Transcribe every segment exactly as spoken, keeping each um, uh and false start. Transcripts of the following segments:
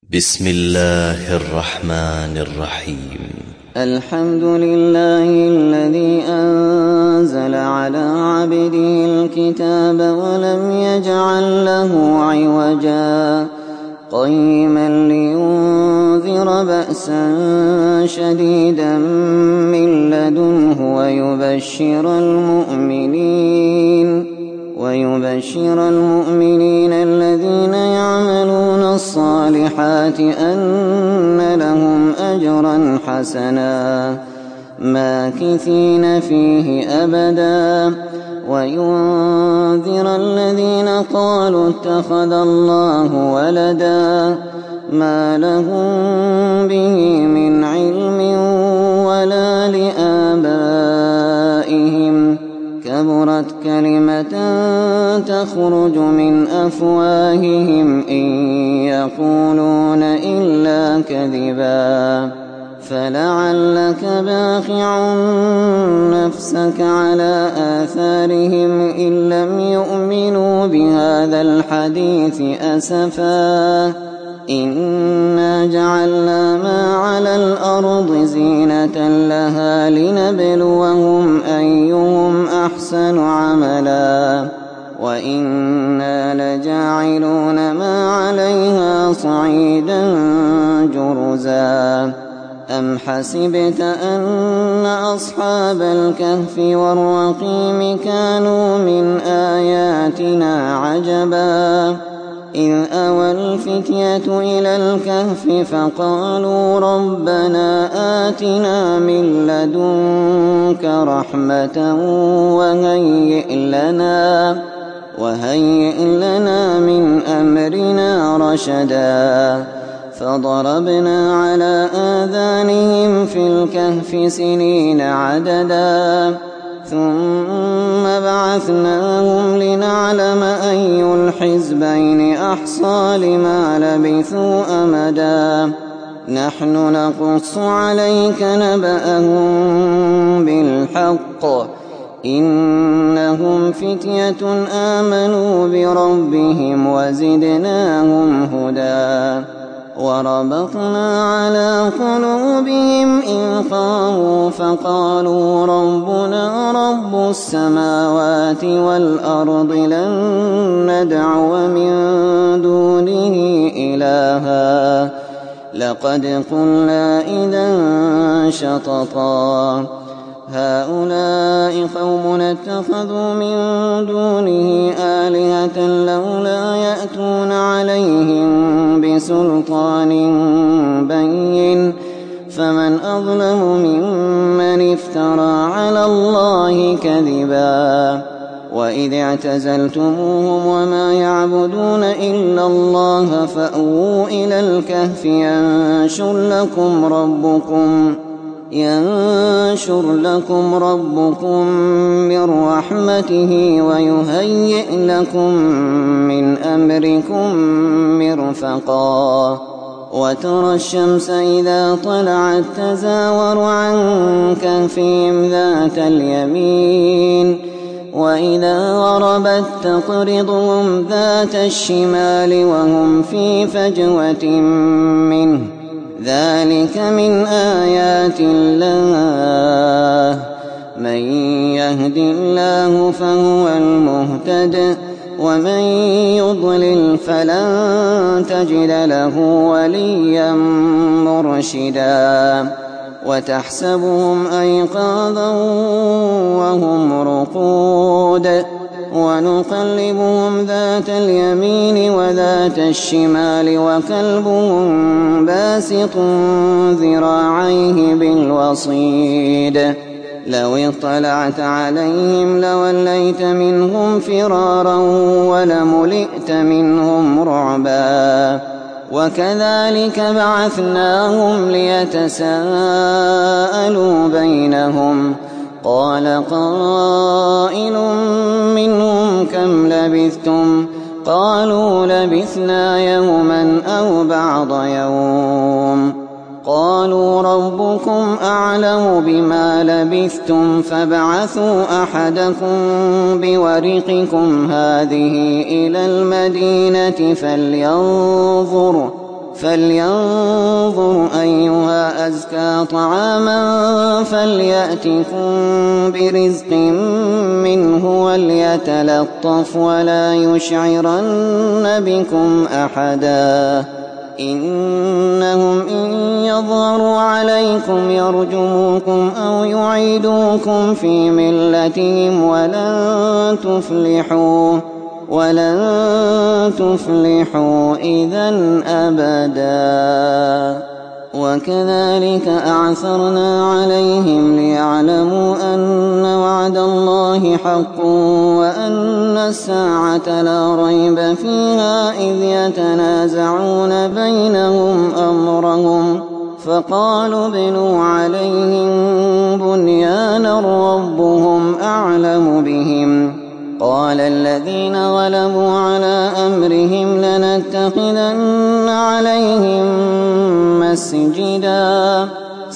بسم الله الرحمن الرحيم. الحمد لله الذي أنزل على عبده الكتاب ولم يجعل له عوجا قيما لينذر بأسا شديدا من لدنه ويبشر المؤمنين ويبشر المؤمنين الذين يعملون الصالحات أن لهم أجرا حسنا ماكثين فيه أبدا وينذر الذين قالوا اتخذ الله ولدا ما لهم به من علم ولا لآبائهم كبرت كلمة تخرج من أفواههم إن يقولون إلا كذبا فلعلك باخع نفسك على آثارهم إن لم يؤمنوا بهذا الحديث أسفا إنا جعلنا ما على الأرض زينة لها لنبلوهم أيهم أحسن عملا وإنا لجاعلون ما عليها صعيدا جرزا أم حسبت أن أصحاب الكهف والرقيم كانوا من آياتنا عجبا إذ أوى الفتية إلى الكهف فقالوا ربنا آتنا من لدنك رحمة وهيئ لنا وهيئ لنا من أمرنا رشدا فضربنا على آذانهم في الكهف سنين عددا ثم بعثناهم لنعلم أي الحزبين أحصى لما لبثوا أمدا نحن نقص عليك نبأهم بالحق إنهم فتية آمنوا بربهم وزدناهم هدى وربطنا على قلوبهم إذ قاموا فقالوا ربنا رب السماوات والأرض لن ندعو من دونه إلها لقد قلنا إذا شططا هؤلاء قومنا اتخذوا من دونه آلهة لولا يأتون عليهم بسلطان بين فمن أظلم ممن افترى على الله كذبا وإذ اعتزلتموهم وما يعبدون إلا الله فأووا إلى الكهف ينشر لكم ربكم ينشر لكم ربكم من رحمته ويهيئ لكم من أمركم مرفقا وترى الشمس إذا طلعت تزاور عن كهفهم ذات اليمين وإذا غربت تقرضهم ذات الشمال وهم في فجوة منه ذلك من آيات الله من يهد الله فهو المهتد ومن يضلل فلن تجد له وليا مرشدا وتحسبهم أيقاظا وهم رقود ونقلبهم ذات اليمين وذات الشمال وكلبهم باسط ذراعيه بالوصيد لو اطلعت عليهم لوليت منهم فرارا ولملئت منهم رعبا وكذلك بعثناهم ليتساءلوا بينهم قال قائل منهم كم لبثتم قالوا لبثنا يوما أو بعض يوم قالوا ربكم أعلم بما لبثتم فابعثوا أحدكم بورقكم هذه إلى المدينة فلينظر فلينظر أيها أزكى طعاما فليأتكم برزق منه وليتلطف ولا يشعرن بكم أحدا إنهم إن يظهروا عليكم يرجموكم أو يعيدوكم في ملتهم ولن تفلحوا ولن تفلحوا إذا أبدا. وكذلك أعثرنا عليهم ليعلموا أن وعد الله حق وأن الساعة لا ريب فيها إذ يتنازعون بينهم أمرهم فقالوا ابنوا عليهم بنيانا ربهم أعلم بهم قال الذين غلبوا على أمرهم لنتخذن عليهم مسجدا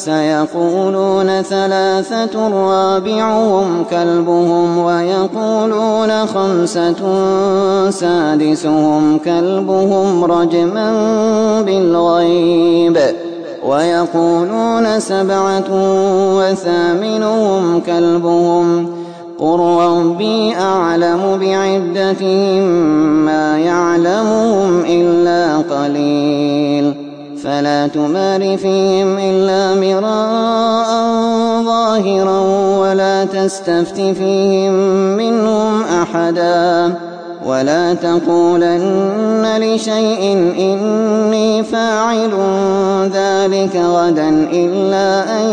سيقولون ثلاثة رابعهم كلبهم ويقولون خمسة سادسهم كلبهم رجما بالغيب ويقولون سبعة وثامنهم كلبهم قل ربي أعلم بعدتهم ما يعلمهم إلا قليل فلا تمار فيهم إلا مراء ظاهرا ولا تستفت فيهم منهم أحدا ولا تقولن لشيء إني فاعل ذلك غدا إلا أن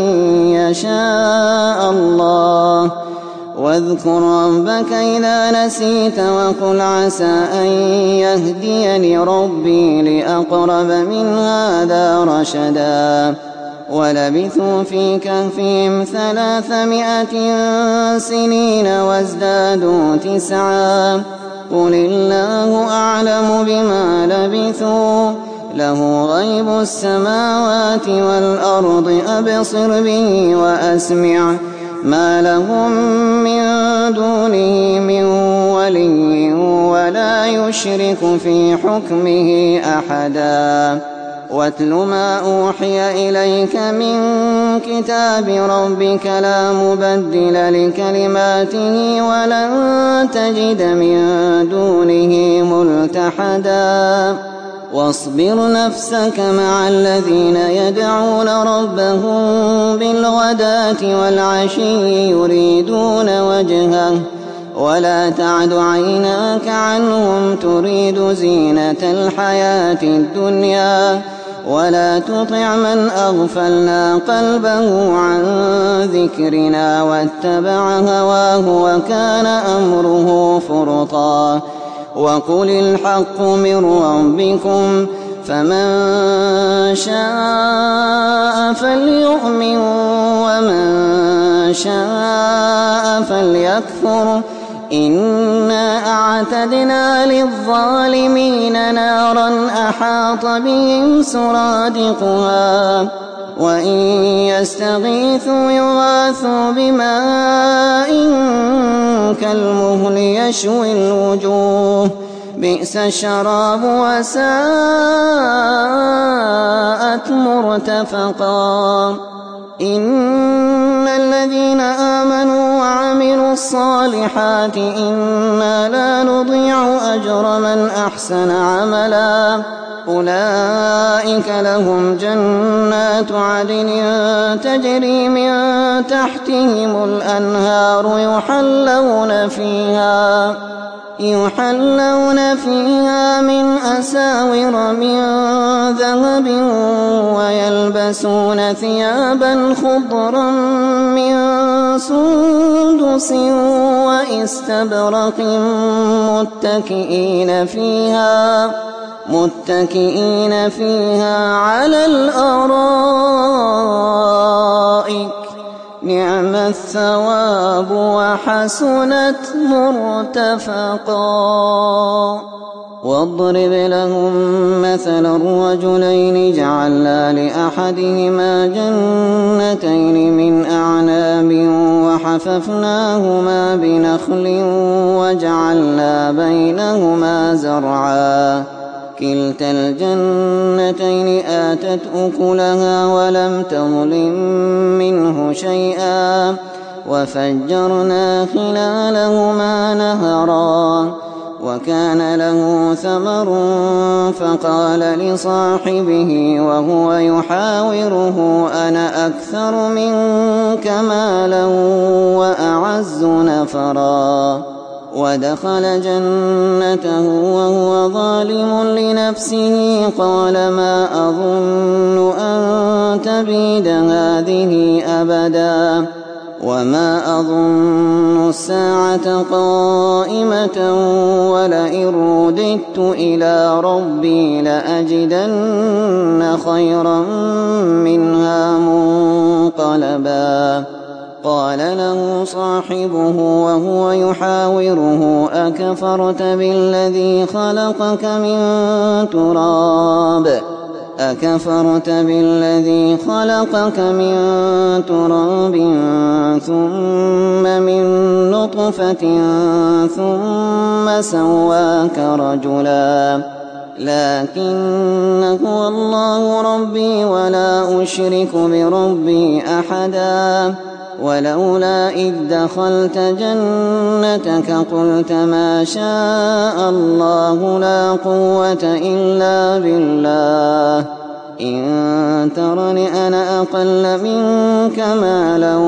يشاء الله واذكر ربك إذا نسيت وقل عسى أن يهديني ربي لأقرب من هذا رشدا ولبثوا في كهفهم ثلاثمائة سنين وازدادوا تسعا قل الله أعلم بما لبثوا له غيب السماوات والأرض أبصر به وأسمع ما لهم من دونه من ولي ولا يشرك في حكمه أحدا واتل ما أوحي إليك من كتاب ربك لا مبدل لكلماته ولن تجد من دونه ملتحدا واصبر نفسك مع الذين يدعون ربهم بالغداة والعشي يريدون وجهه ولا تعد عيناك عنهم تريد زينة الحياة الدنيا ولا تطع من أغفلنا قلبه عن ذكرنا واتبع هواه وكان أمره فرطا وقل الحق من ربكم فمن شاء فليؤمن ومن شاء فليكفر إنا أعتدنا للظالمين نارا أحاط بهم سرادقها وإن يستغيثوا يغاثوا بماء كالمهل يشوي الوجوه بئس الشراب وساءت مرتفقا إن الذين آمنوا وعملوا الصالحات إنا لا نضيع أجر من أحسن عملا أولئك لهم جنات عدن تجري من تحتهم الأنهار يحلون فيها يحلون فيها من أساور من ذهب ويلبسون ثيابا خضرا من سندس وإستبرق متكئين فيها متكئين فيها على الأرائك نعم الثواب وحسنت مرتفقا واضرب لهم مثلا الرجلين جعلنا لأحدهما جنتين من أعناب وحففناهما بنخل وجعلنا بينهما زرعا كلتا الجنتين آتت أكلها ولم تظلم منه شيئا وفجرنا خلالهما نهرا وكان له ثمر فقال لصاحبه وهو يحاوره أنا أكثر منك مالا وأعز نفرا ودخل جنته وهو ظالم لنفسه قال ما أظن أن تبيد هذه أبدا وما أظن الساعة قائمة ولئن رددت إلى ربي لأجدن خيرا منها منقلبا قال له صاحبه وهو يحاوره أكفرت بالذي خلقك من تراب أكفرت بالذي خلقك من تراب ثم من نطفة ثم سواك رجلا لكن هو الله ربي ولا أشرك بربي أحدا ولولا إذ دخلت جنتك قلت ما شاء الله لا قوة إلا بالله إن ترني أنا أقل منك مالا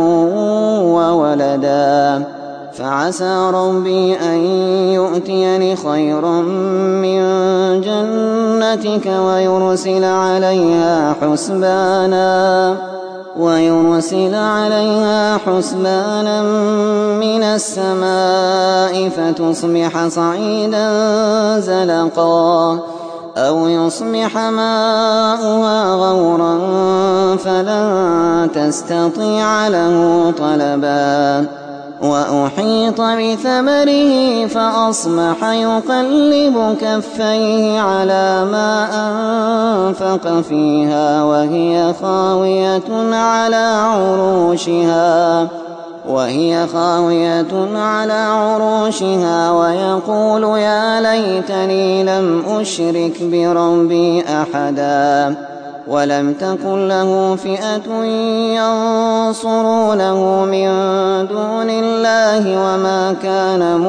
وولدا فعسى ربي أن يؤتيني خيرا من جنتك ويرسل عليها حسبانا ويرسل عليها حسبانا من السماء فتصبح صعيدا زلقا أو يصبح ماؤها غورا فلن تستطيع له طلبا وأحيط بثمره فأصبح يقلب كفيه على ما أنفق فيها وهي خاوية على عروشها وهي خاوية على عروشها ويقول يا ليتني لم أشرك بربي أحدا ولم تكن له فئة ينصرونه من دون الله وما كان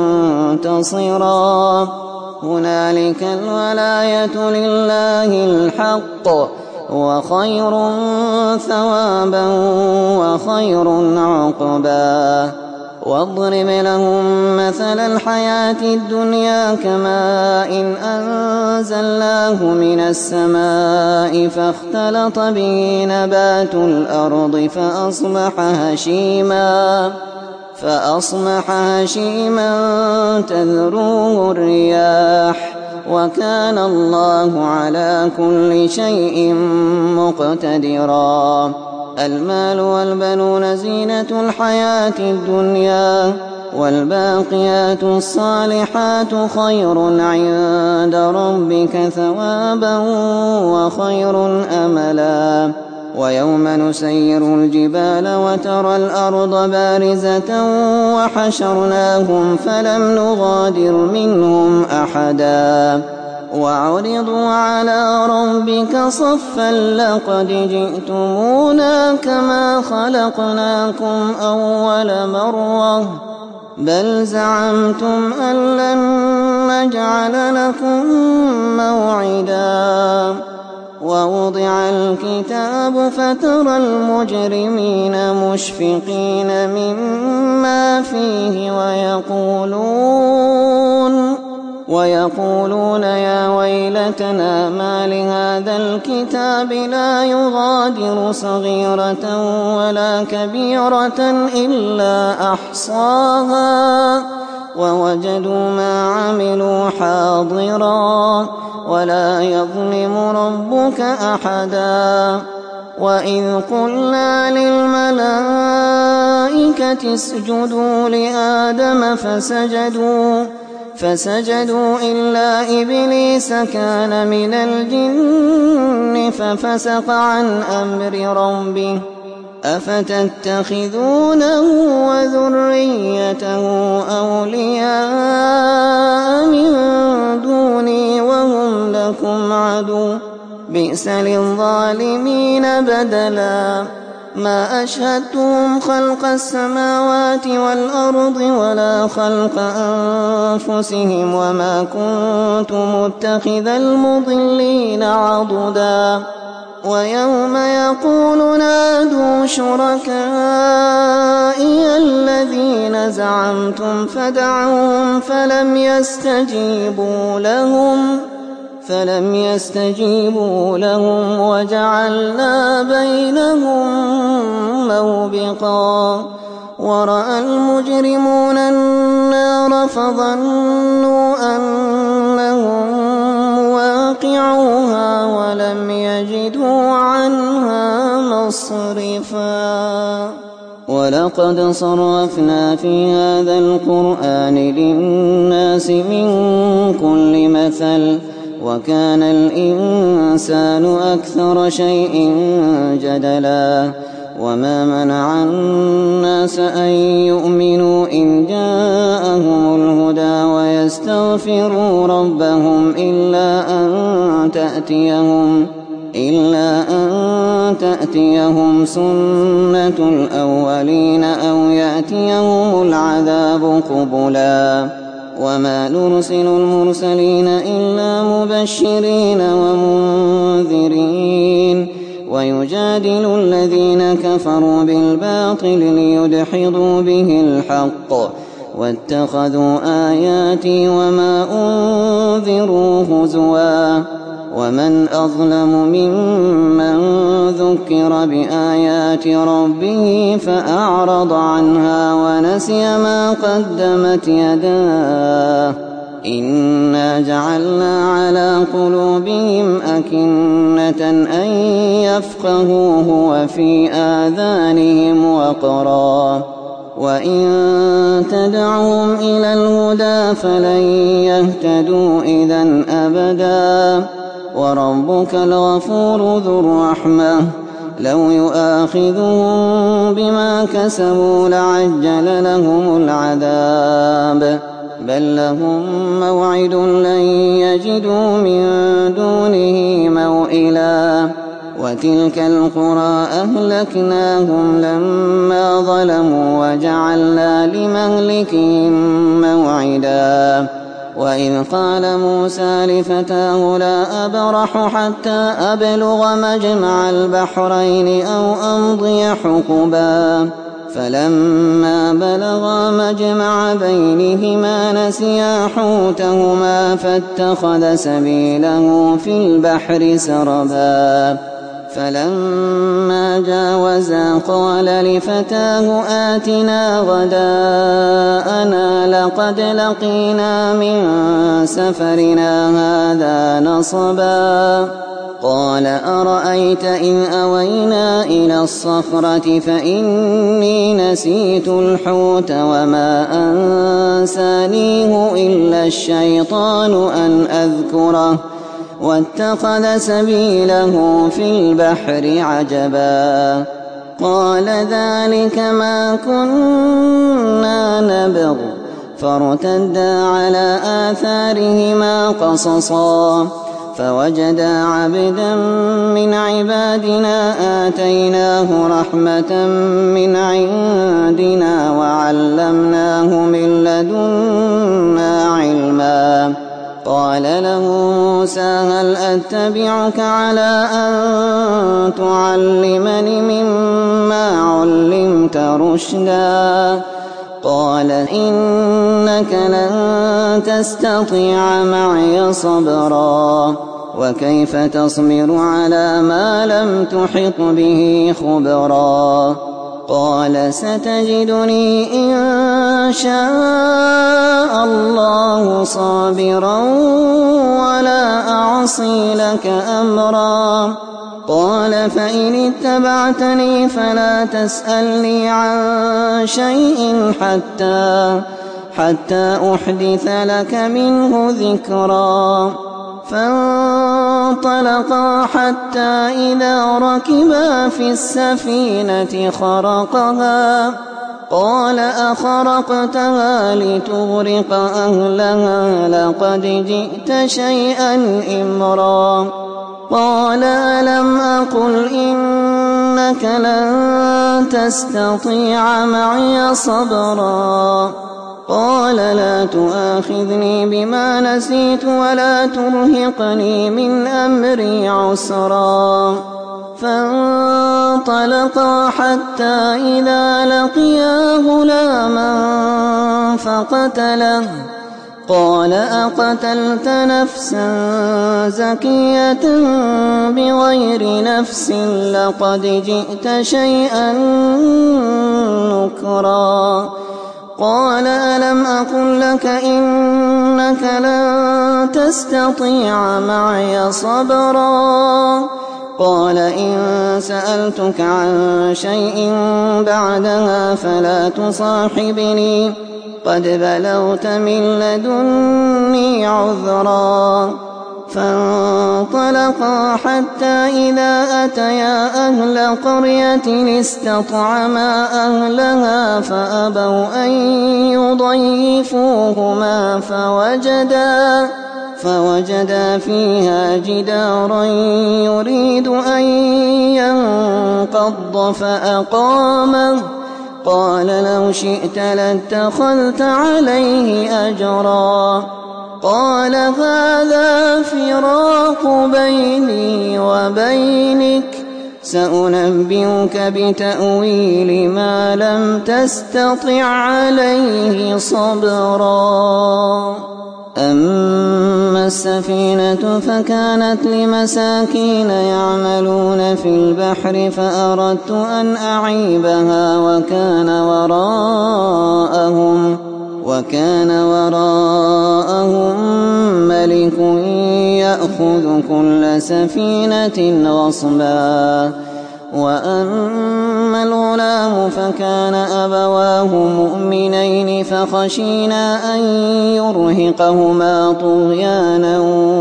منتصرا هنالك الولاية لله الحق وخير ثوابا وخير عقبا واضرب لهم مثل الحياة الدنيا كماء إن أنزلناه من السماء فاختلط به نبات الأرض فأصبح هشيما فأصبح هشيما تذروه الرياح وكان الله على كل شيء مقتدرا المال والبنون زينة الحياة الدنيا والباقيات الصالحات خير عند ربك ثوابا وخير أملا ويوم نسير الجبال وترى الأرض بارزة وحشرناهم فلم نغادر منهم أحدا وعرضوا على ربك صفا لقد جئتمونا كما خلقناكم أول مرة بل زعمتم أن لن نجعل لكم موعدا ووضع الكتاب فترى المجرمين مشفقين مما فيه ويقولون ويقولون يا ويلتنا ما لهذا الكتاب لا يغادر صغيرة ولا كبيرة إلا أحصاها ووجدوا ما عملوا حاضرا ولا يظلم ربك أحدا وإذ قلنا للملائكة اسجدوا لآدم فسجدوا فسجدوا إلا إبليس كان من الجن ففسق عن أمر ربه أفتتخذونه وذريته أولياء من دوني وهم لكم عدو بئس للظالمين بدلا ما أشهدتهم خلق السماوات والأرض ولا خلق أنفسهم وما كنت متخذ المضلين عضدا ويوم يقول نادوا شركائي الذين زعمتم فدعوهم فلم يستجيبوا لهم فلم يستجيبوا لهم وجعلنا بينهم موبقا ورأى المجرمون النار فظنوا أنهم مواقعوها ولم يجدوا عنها مصرفا ولقد صرفنا في هذا القرآن للناس من كل مثل وكان الإنسان أكثر شيء جدلا وما منع الناس أن يؤمنوا إن جاءهم الهدى ويستغفروا ربهم إلا أن تأتيهم إلا أن تأتيهم سنة الأولين أو يأتيهم العذاب قبلا وما نرسل المرسلين إلا مبشرين ومنذرين ويجادل الذين كفروا بالباطل ليدحضوا به الحق واتخذوا آياتي وما أنذروا هزوا ومن أظلم ممن ذكر بآيات ربه فأعرض عنها ونسي ما قدمت يداه إنا جعلنا على قلوبهم أكنة أن يفقهوه وفي آذانهم وقرا وإن تدعوهم إلى الهدى فلن يهتدوا إذا أبدا وربك الغفور ذو الرحمة لو يؤاخذهم بما كسبوا لعجل لهم العذاب بل لهم موعد لن يجدوا من دونه موئلا وتلك القرى أهلكناهم لما ظلموا وجعلنا لمهلكهم موعدا وإذ قال موسى لفتاه لا أبرح حتى أبلغ مجمع البحرين أو أمضي حقبا فلما بلغا مجمع بينهما نسيا حوتهما فاتخذ سبيله في البحر سربا فلما جاوزا قال لفتاه آتنا غداءنا لقد لقينا من سفرنا هذا نصبا قال أرأيت إذ أوينا إلى الصخرة فإني نسيت الحوت وما أنسانيه إلا الشيطان أن أذكره واتخذ سبيله في البحر عجبا قال ذلك ما كنا نبغ فارتدا على آثارهما قصصا فوجدا عبدا من عبادنا آتيناه رحمة من عندنا وعلمناه من لدنا علما قال له موسى هل أتبعك على أن تعلمني مما علمت رشدا قال إنك لن تستطيع معي صبرا وكيف تصبر على ما لم تحط به خبرا قال ستجدني إن شاء الله صابرا ولا أعصي لك أمرا قال فإن اتبعتني فلا تسألني عن شيء حتى حتى أحدث لك منه ذكرا فانطلقا حتى إذا ركبا في السفينة خرقها قال أخرقتها لتغرق أهلها لقد جئت شيئا إمرا قال ألم أقل إنك لن تستطيع معي صبرا قال لا تؤاخذني بما نسيت ولا ترهقني من أمري عسرا فانطلقا حتى إذا لقيا غلاما فقتله قال أقتلت نفسا زكية بغير نفس لقد جئت شيئا نكرا قال ألم أقل لك إنك لن تستطيع معي صبرا قال إن سألتك عن شيء بعدها فلا تصاحبني قد بلغت من لدني عذرا فانطلقا حتى إذا أتيا أهل قرية استطعما أهلها فأبوا أن يضيفوهما فوجدا فوجدا فيها جدارا يريد أن ينقض فأقامه قال لو شئت لاتخذت عليه أجرا قال هذا فراق بيني وبينك سأنبئك بتأويل ما لم تستطع عليه صبرا أما السفينة فكانت لمساكين يعملون في البحر فأردت أن أعيبها وكان وراءهم وكان وراءهم ملك يأخذ كل سفينة غصبا وأما الغلام فكان أبواه مؤمنين فخشينا أن يرهقهما طغيانا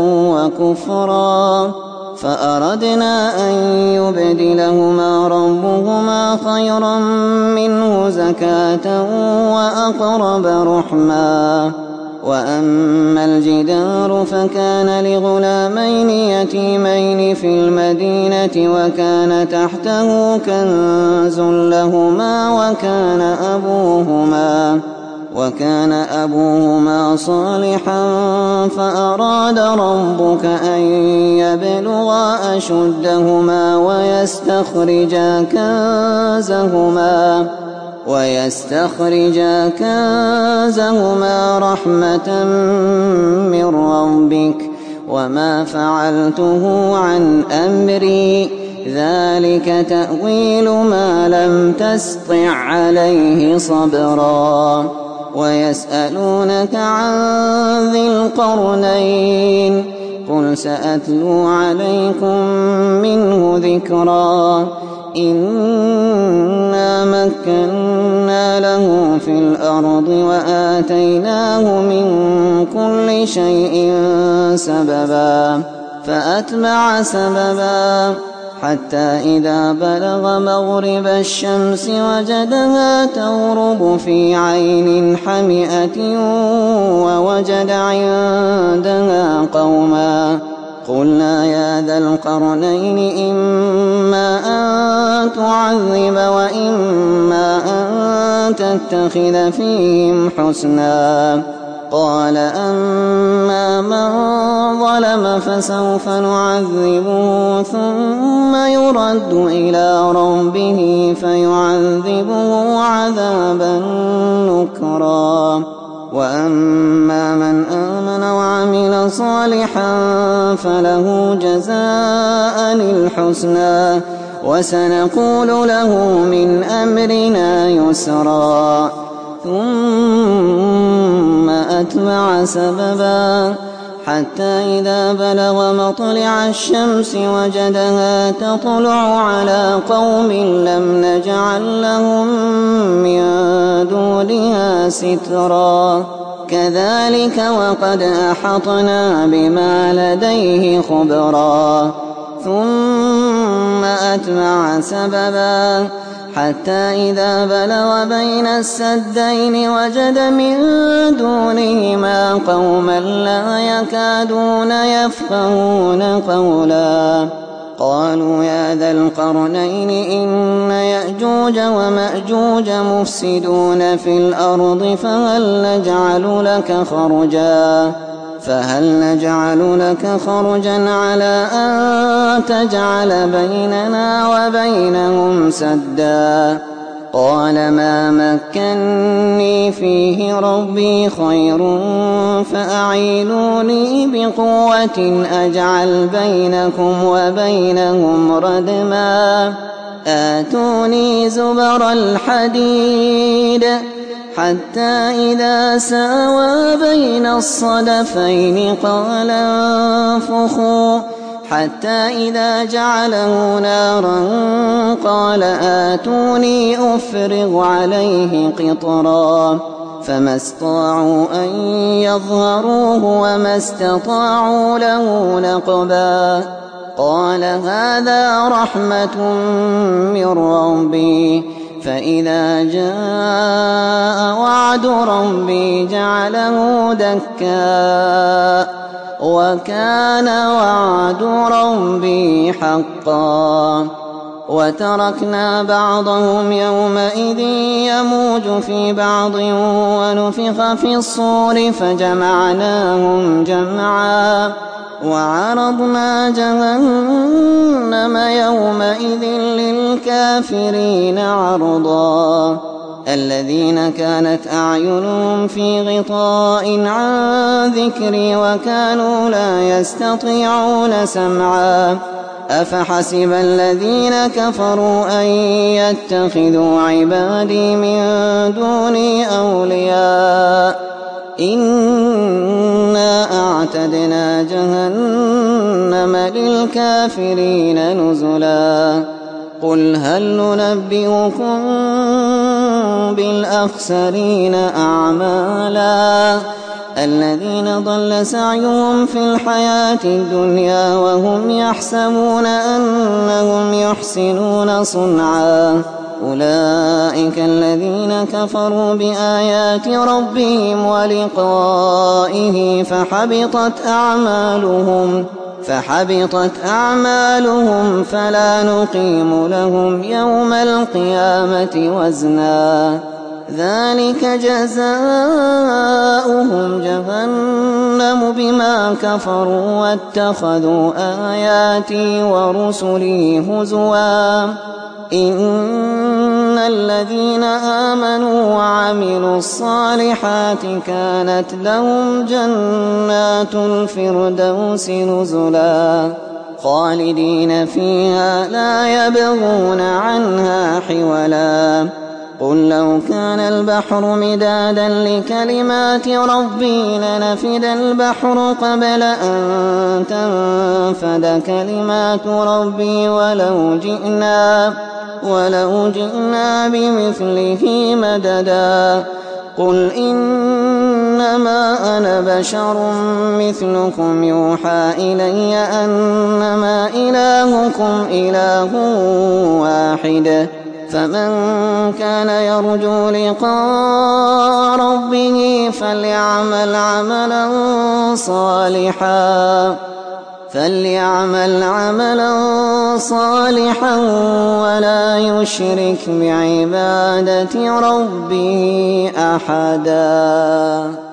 وكفرا فأردنا أن يبدلهما ربهما خيرا منه زكاة وأقرب رحما وأما الجدار فكان لغلامين يتيمين في المدينة وكان تحته كنز لهما وكان أبوهما وكان أبوهما صالحا فأراد ربك أن يبلغا أشدهما ويستخرجا كنزهما ويستخرجا كنزهما رحمة من ربك وما فعلته عن أمري ذلك تأويل ما لم تسطع عليه صبرا ويسألونك عن ذي القرنين قل سأتلو عليكم منه ذكرا إنا مكنا له في الأرض وآتيناه من كل شيء سببا فأتبع سببا حتى إذا بلغ مغرب الشمس وجدها تغرب في عين حمئة ووجد عندها قوما قلنا يا ذا القرنين إما أن تعذب وإما أن تتخذ فيهم حسنا قال أما من ظلم فسوف نعذبه ثم يرد إلى ربه فيعذبه عذابا نكرا وأما من آمن وعمل صالحا فله جزاء الحسنى وسنقول له من أمرنا يسرا ثم أتبع سببا حتى إذا بلغ مطلع الشمس وجدها تطلع على قوم لم نجعل لهم من دونها سترا كذلك وقد أحطنا بما لديه خبرا ثم أتبع سببا حتى إذا بلغ بين السدين وجد من دونهما قوما لا يكادون يفقهون قولا قالوا يا ذا القرنين إن يأجوج ومأجوج مفسدون في الأرض فهل نجعل لك خرجا فهل نجعل لك خرجا على أن تجعل بيننا وبينهم سدا قال ما مكني فيه ربي خير فأعينوني بقوة أجعل بينكم وبينهم ردما آتوني زبر الحديد حتى إذا ساوى بين الصدفين قال انفخوا حتى إذا جعله نارا قال آتوني أفرغ عليه قطرا فما استطاعوا أن يظهروه وما استطاعوا له نقبا قال هذا رحمة من ربي فإذا جاء وعد ربي جعله دكا وكان وعد ربي حقا وتركنا بعضهم يومئذ يموج في بعض ونفخ في الصور فجمعناهم جمعا وعرضنا جهنم يومئذ للكافرين عرضا الذين كانت أعينهم في غطاء عن ذكري وكانوا لا يستطيعون سمعا أفحسب الذين كفروا أن يتخذوا عبادي من دوني أولياء إنا أعتدنا جهنم للكافرين نزلا قل هل ننبئكم بالأخسرين أعمالا الذين ضل سعيهم في الحياة الدنيا وهم يحسبون أنهم يحسنون صنعا أولئك الذين كفروا بآيات ربهم ولقائه فحبطت أعمالهم فحبطت أعمالهم فلا نقيم لهم يوم القيامة وزنا ذلك جزاؤهم جهنم بما كفروا واتخذوا آياتي ورسلي هزوا إن الذين آمنوا وعملوا الصالحات كانت لهم جنات الفردوس نزلا خالدين فيها لا يبغون عنها حولا قل لو كان البحر مدادا لكلمات ربي لنفد البحر قبل أن تنفد كلمات ربي ولو جئنا ولو جئنا بمثله مددا قل إنما أنا بشر مثلكم يوحى إلي أنما إلهكم إله واحد فمن كان يرجو لقاء ربه فليعمل عملا صالحا فليعمل عملا صالحا ولا يشرك بعبادة ربه أحدا.